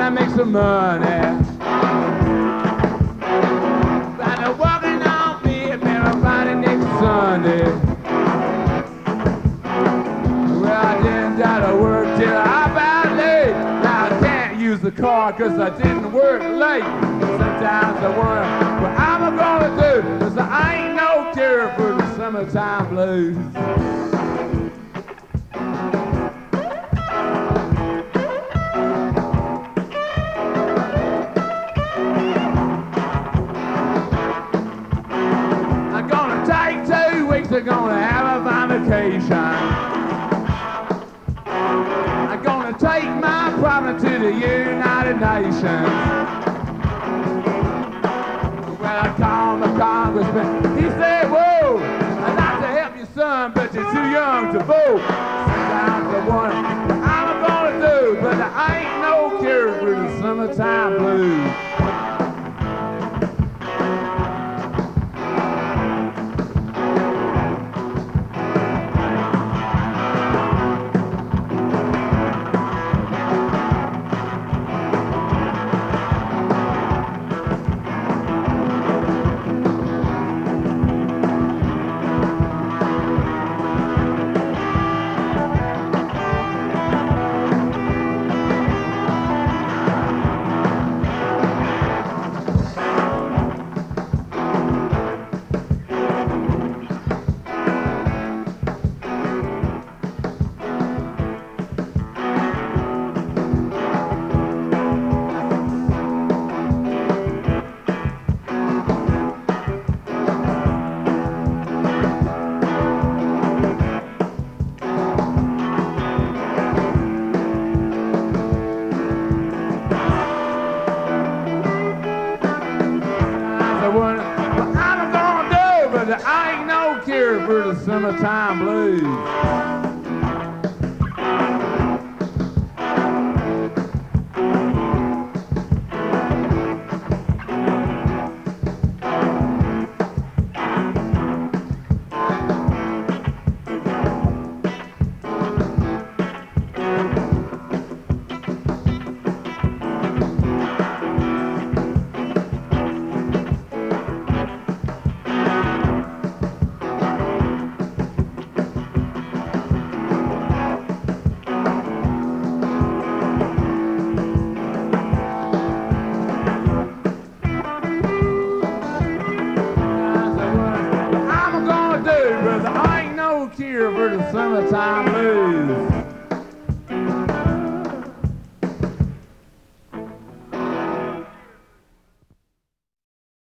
and make some money. And they're walking on me, everybody next Sunday. Well, I didn't gotta work till I about late. Now I can't use the car cause I didn't work late. Sometimes I worry what I'm gonna do, cause I ain't no cure for the summertime blues. I'm gonna take 2 weeks, I'm gonna have a fine vacation. I'm gonna take my problem to the United Nations. Well, I called the congressman, he said, whoa, I'd like to help you, son, but you're too young to vote. Sometimes I wonder what I'm gonna do, but I ain't no cure for the summertime blues. What I'm gonna do, but I ain't no cure for the summertime blues. I'm gonna do, brother, I ain't no cure for the summertime blues.